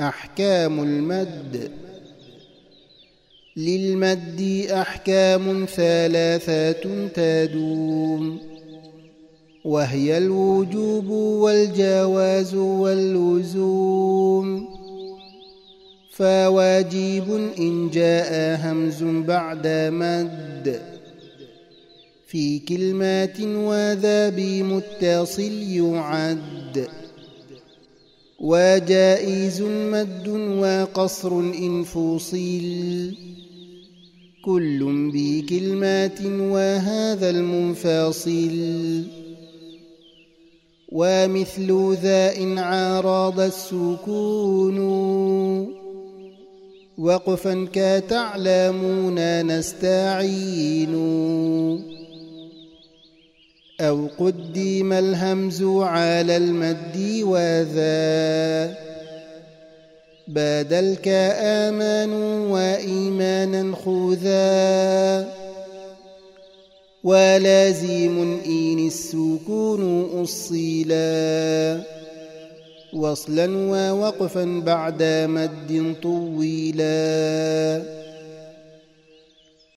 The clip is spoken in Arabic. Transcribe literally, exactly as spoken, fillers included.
أحكام المد. للمد أحكام ثلاثة تدوم، وهي الوجوب والجواز واللزوم. فواجب إن جاء همز بعد مد في كلمات وذا بمتصل يعد. وجائز مد وقصر إن فصل كل بكلمات وهذا المنفصل. ومثل ذا إن عارض السكون وقفا كتعلمون نستعين. أو قدم الهمز على المد وذا بدل كآمنوا وإيمانا خذا. ولازم إن السكون أصلا وصلا ووقفا بعد مد طويلا.